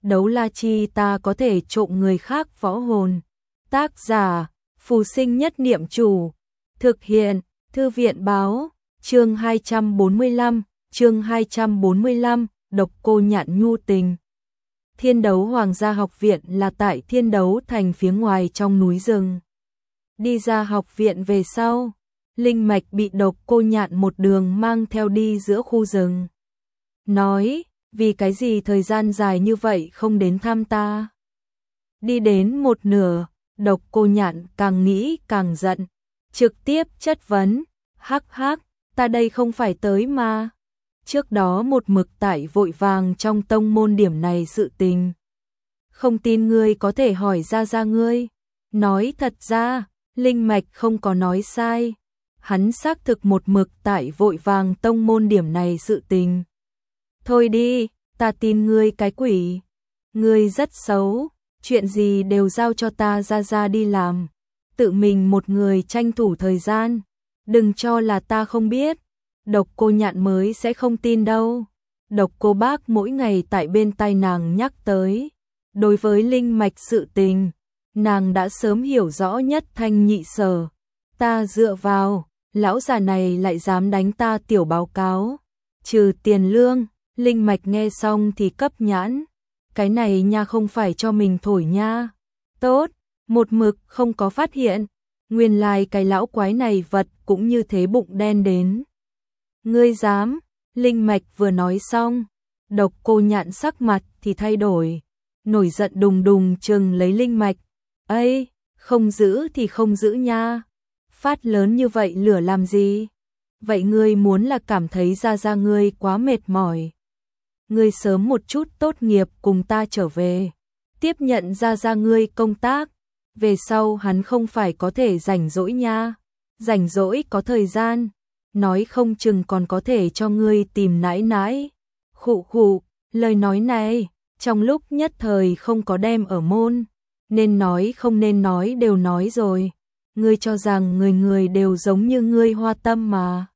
đấu la chi ta có thể trộm người khác võ hồn. Tác giả, Phù Sinh Nhất Niệm Chủ. Thực hiện, Thư viện Báo. Chương 245, Độc Cô Nhạn nhu tình. Thiên Đấu Hoàng gia học viện là tại Thiên Đấu thành phía ngoài trong núi rừng. Đi ra học viện về sau, Linh Mạch bị Độc Cô Nhạn một đường mang theo đi giữa khu rừng. Nói, vì cái gì thời gian dài như vậy không đến thăm ta? Đi đến một nửa, Độc Cô Nhạn càng nghĩ càng giận, trực tiếp chất vấn, hắc hắc, ta đây không phải tới mà. Trước đó một mực tại vội vàng trong tông môn điểm này sự tình. Không tin ngươi có thể hỏi ra ngươi. Nói thật ra, Linh Mạch không có nói sai. Hắn xác thực một mực tại vội vàng tông môn điểm này sự tình. Thôi đi, ta tin ngươi cái quỷ. Ngươi rất xấu, chuyện gì đều giao cho ta ra đi làm. Tự mình một người tranh thủ thời gian. Đừng cho là ta không biết. Độc Cô Nhạn mới sẽ không tin đâu. Độc Cô Bác mỗi ngày tại bên tai nàng nhắc tới. Đối với Linh Mạch sự tình, nàng đã sớm hiểu rõ nhất thanh nhị sở. Ta dựa vào, lão già này lại dám đánh ta tiểu báo cáo. Trừ tiền lương, Linh Mạch nghe xong thì cấp nhãn. Cái này nha không phải cho mình thổi nha. Tốt, một mực không có phát hiện. Nguyên lai cái lão quái này vật cũng như thế bụng đen đến. Ngươi dám, Linh Mạch vừa nói xong, Độc Cô Nhạn sắc mặt thì thay đổi, nổi giận đùng đùng trừng lấy Linh Mạch. Ây, không giữ thì không giữ nha, phát lớn như vậy lửa làm gì? Vậy ngươi muốn là cảm thấy ra ngươi quá mệt mỏi. Ngươi sớm một chút tốt nghiệp cùng ta trở về, tiếp nhận ra ngươi công tác, về sau hắn không phải có thể rảnh rỗi nha, rảnh rỗi có thời gian. Nói không chừng còn có thể cho ngươi tìm nãi nãi. Khụ khụ, lời nói này, trong lúc nhất thời không có đem ở môn. Nên nói không nên nói đều nói rồi. Ngươi cho rằng người đều giống như ngươi Hoa Tâm mà.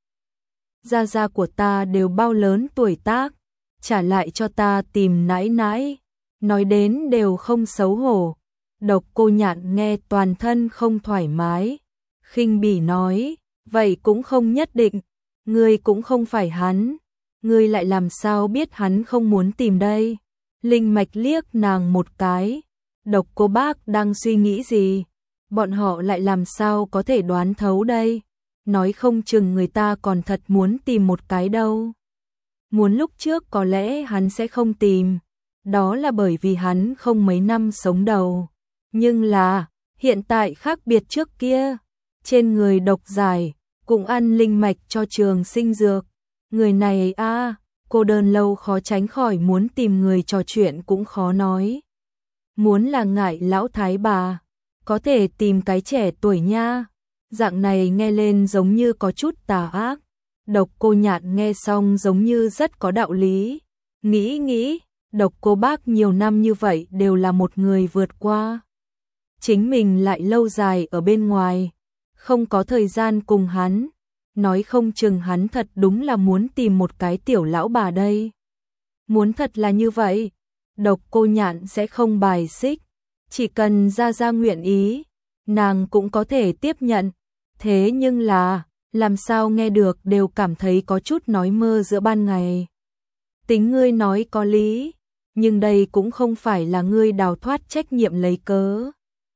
Gia của ta đều bao lớn tuổi tác, trả lại cho ta tìm nãi nãi. Nói đến đều không xấu hổ. Độc Cô Nhạn nghe toàn thân không thoải mái. Khinh bỉ nói. Vậy cũng không nhất định, ngươi cũng không phải hắn, ngươi lại làm sao biết hắn không muốn tìm đây? Linh Mạch liếc nàng một cái, Độc Cô Bác đang suy nghĩ gì? Bọn họ lại làm sao có thể đoán thấu đây? Nói không chừng người ta còn thật muốn tìm một cái đâu. Muốn lúc trước có lẽ hắn sẽ không tìm, đó là bởi vì hắn không mấy năm sống đầu. Nhưng là, hiện tại khác biệt trước kia, trên người độc giải, cũng ăn linh mạch cho trường sinh dược. Người này cô đơn lâu khó tránh khỏi muốn tìm người trò chuyện cũng khó nói. Muốn là ngại lão thái bà, có thể tìm cái trẻ tuổi nha. Dạng này nghe lên giống như có chút tà ác. Độc Cô Nhạn nghe xong giống như rất có đạo lý. Nghĩ, Độc Cô Bác nhiều năm như vậy đều là một người vượt qua. Chính mình lại lâu dài ở bên ngoài, không có thời gian cùng hắn, nói không chừng hắn thật đúng là muốn tìm một cái tiểu lão bà đây. Muốn thật là như vậy, Độc Cô Nhạn sẽ không bài xích, chỉ cần ra nguyện ý, nàng cũng có thể tiếp nhận. Thế nhưng là, làm sao nghe được đều cảm thấy có chút nói mơ giữa ban ngày. Tính ngươi nói có lý, nhưng đây cũng không phải là ngươi đào thoát trách nhiệm lấy cớ.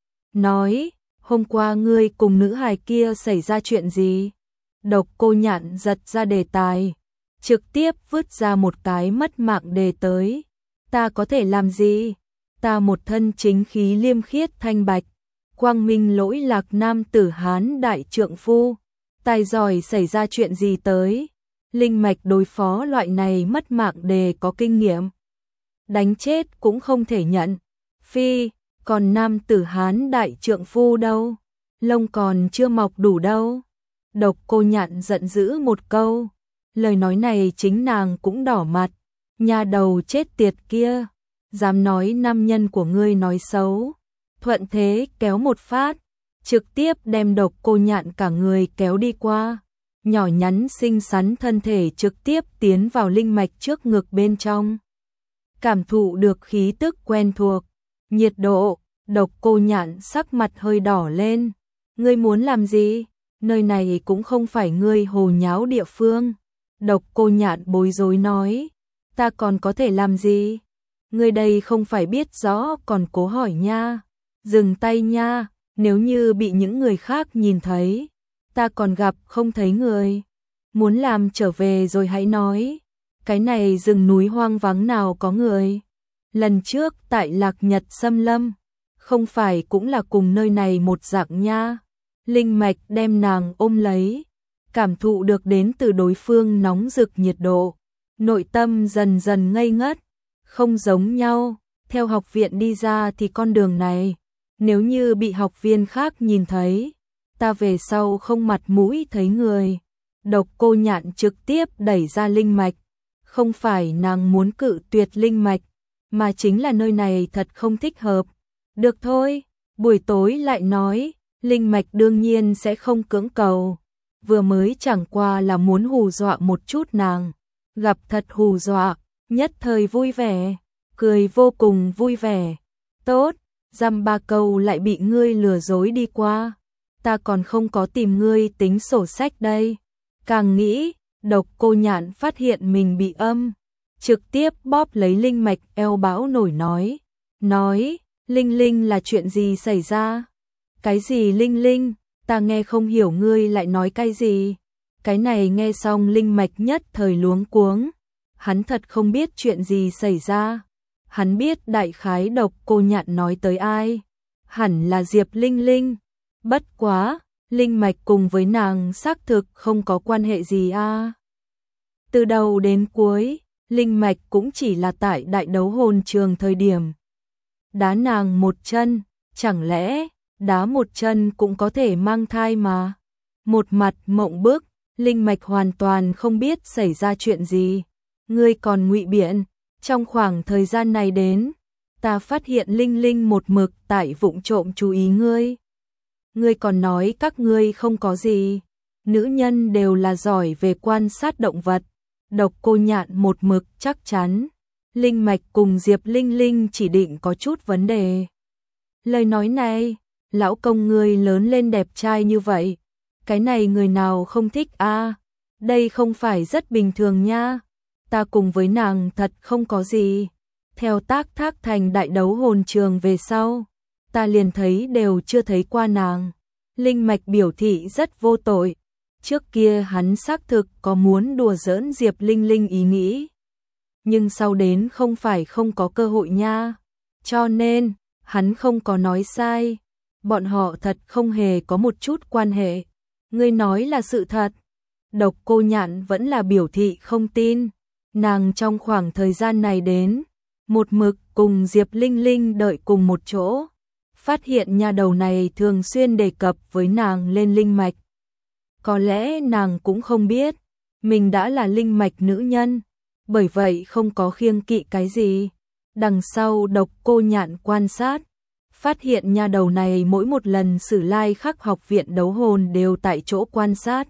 Nói, hôm qua ngươi cùng nữ hài kia xảy ra chuyện gì? Độc Cô Nhạn giật ra đề tài, trực tiếp vứt ra một cái mất mạng đề tới. Ta có thể làm gì? Ta một thân chính khí liêm khiết thanh bạch, quang minh lỗi lạc nam tử Hán đại trượng phu, tài giỏi xảy ra chuyện gì tới? Linh Mạch đối phó loại này mất mạng đề có kinh nghiệm. Đánh chết cũng không thể nhận. Phi, còn nam tử Hán đại trượng phu đâu? Lông còn chưa mọc đủ đâu. Độc Cô Nhạn giận dữ một câu. Lời nói này chính nàng cũng đỏ mặt. Nhà đầu chết tiệt kia, dám nói nam nhân của ngươi nói xấu. Thuận thế kéo một phát, trực tiếp đem Độc Cô Nhạn cả người kéo đi qua. Nhỏ nhắn xinh xắn thân thể trực tiếp tiến vào linh mạch trước ngực bên trong. cảm thụ được khí tức quen thuộc, nhiệt độ. Độc Cô Nhạn sắc mặt hơi đỏ lên. Ngươi muốn làm gì? Nơi này cũng không phải ngươi hồ nháo địa phương. Độc Cô Nhạn bối rối nói. Ta còn có thể làm gì? Ngươi đây không phải biết rõ còn cố hỏi nha. Dừng tay nha, nếu như bị những người khác nhìn thấy, ta còn gặp không thấy người. Muốn làm trở về rồi hãy nói. Cái này rừng núi hoang vắng nào có người. Lần trước tại Lạc Nhật Xâm Lâm, không phải cũng là cùng nơi này một dạng nha. Linh mạch đem nàng ôm lấy, cảm thụ được đến từ đối phương nóng rực nhiệt độ, nội tâm dần dần ngây ngất. Không giống nhau, theo học viện đi ra thì con đường này, nếu như bị học viên khác nhìn thấy, ta về sau không mặt mũi thấy người. Độc Cô Nhạn trực tiếp đẩy ra linh mạch, không phải nàng muốn cự tuyệt linh mạch, mà chính là nơi này thật không thích hợp. Được thôi, buổi tối lại nói, linh mạch đương nhiên sẽ không cưỡng cầu. Vừa mới chẳng qua là muốn hù dọa một chút nàng, gặp thật hù dọa, nhất thời vui vẻ, cười vô cùng vui vẻ. Tốt, dăm ba câu lại bị ngươi lừa dối đi qua, ta còn không có tìm ngươi tính sổ sách đây. Càng nghĩ, Độc Cô Nhạn phát hiện mình bị âm, trực tiếp bóp lấy linh mạch eo bão nổi nói, Linh Linh là chuyện gì xảy ra? Cái gì Linh Linh, ta nghe không hiểu ngươi lại nói cái gì. Cái này nghe xong linh mạch nhất thời luống cuống, hắn thật không biết chuyện gì xảy ra. Hắn biết đại khái Độc Cô Nhạn nói tới ai, hẳn là Diệp Linh Linh. Bất quá, linh mạch cùng với nàng xác thực không có quan hệ gì a. Từ đầu đến cuối, linh mạch cũng chỉ là tại đại đấu hồn trường thời điểm đá nàng một chân, chẳng lẽ đá một chân cũng có thể mang thai mà. Một mặt mộng bức, linh mạch hoàn toàn không biết xảy ra chuyện gì. Ngươi còn ngụy biện, trong khoảng thời gian này đến, ta phát hiện Linh Linh một mực tại vụng trộm chú ý ngươi. Ngươi còn nói các ngươi không có gì, nữ nhân đều là giỏi về quan sát động vật. Độc Cô Nhạn một mực chắc chắn, linh mạch cùng Diệp Linh Linh chỉ định có chút vấn đề. Lời nói này, lão công ngươi lớn lên đẹp trai như vậy, cái này người nào không thích a? Đây không phải rất bình thường nha. Ta cùng với nàng thật không có gì. Theo Tác Thác thành đại đấu hồn trường về sau, ta liền thấy đều chưa thấy qua nàng. Linh mạch biểu thị rất vô tội. Trước kia hắn xác thực có muốn đùa giỡn Diệp Linh Linh ý nghĩ, nhưng sau đến không phải không có cơ hội nha. Cho nên, hắn không có nói sai. Bọn họ thật không hề có một chút quan hệ. Ngươi nói là sự thật. Độc Cô Nhạn vẫn là biểu thị không tin. Nàng trong khoảng thời gian này đến, một mực cùng Diệp Linh Linh đợi cùng một chỗ. Phát hiện nha đầu này thường xuyên đề cập với nàng lên linh mạch. Có lẽ nàng cũng không biết, mình đã là linh mạch nữ nhân, bởi vậy không có khiêng kỵ cái gì. Đằng sau Độc Cô Nhạn quan sát, phát hiện nha đầu này mỗi một lần Sử Lai Khắc học viện đấu hồn đều tại chỗ quan sát.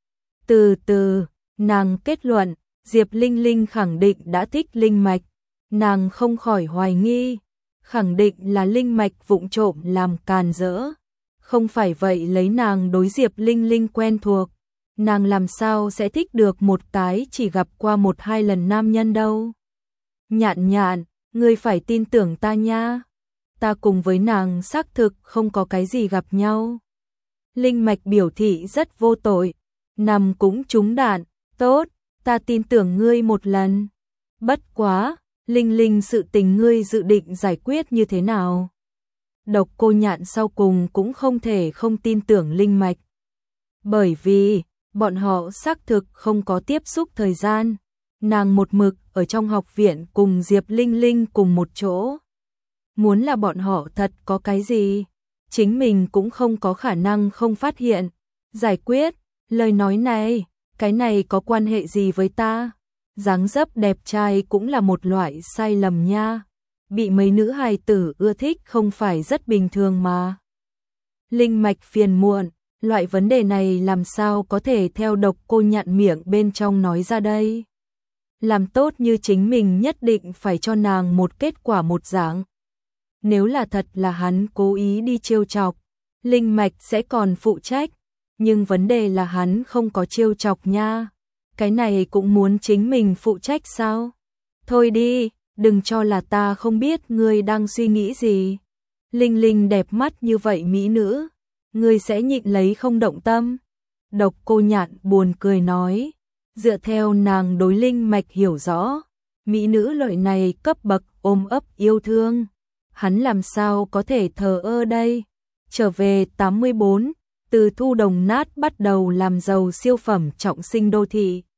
Từ từ, nàng kết luận, Diệp Linh Linh khẳng định đã thích linh mạch. Nàng không khỏi hoài nghi, khẳng định là linh mạch vụng trộm làm càn rỡ. Không phải vậy lấy nàng đối Diệp Linh Linh quen thuộc, nàng làm sao sẽ thích được một cái chỉ gặp qua một hai lần nam nhân đâu. Nhạn Nhạn, ngươi phải tin tưởng ta nha. Ta cùng với nàng xác thực không có cái gì gặp nhau. Linh mạch biểu thị rất vô tội, nằm cũng trúng đạn. Tốt, ta tin tưởng ngươi một lần. Bất quá, Linh Linh sự tình ngươi dự định giải quyết như thế nào? Độc Cô Nhạn sau cùng cũng không thể không tin tưởng linh mạch. Bởi vì, bọn họ xác thực không có tiếp xúc thời gian. Nàng một mực ở trong học viện cùng Diệp Linh Linh cùng một chỗ. Muốn là bọn họ thật có cái gì, chính mình cũng không có khả năng không phát hiện. Giải quyết, lời nói này, cái này có quan hệ gì với ta? Dáng dấp đẹp trai cũng là một loại sai lầm nha. Bị mấy nữ hài tử ưa thích không phải rất bình thường mà. Linh mạch phiền muộn, loại vấn đề này làm sao có thể theo Độc Cô Nhạn miệng bên trong nói ra đây. làm tốt như chính mình nhất định phải cho nàng một kết quả một dạng. Nếu là thật là hắn cố ý đi trêu chọc, Linh Mạch sẽ còn phụ trách, nhưng vấn đề là hắn không có trêu chọc nha. Cái này cũng muốn chính mình phụ trách sao? Thôi đi, đừng cho là ta không biết ngươi đang suy nghĩ gì. Linh Linh đẹp mắt như vậy mỹ nữ, ngươi sẽ nhịn lấy không động tâm? Độc Cô Nhạn buồn cười nói, dựa theo nàng đối Linh Mạch hiểu rõ, mỹ nữ loại này cấp bậc ôm ấp yêu thương, hắn làm sao có thể thờ ơ đây? Trở về 84, từ Thu Đồng Nát bắt đầu làm giàu siêu phẩm trọng sinh đô thị.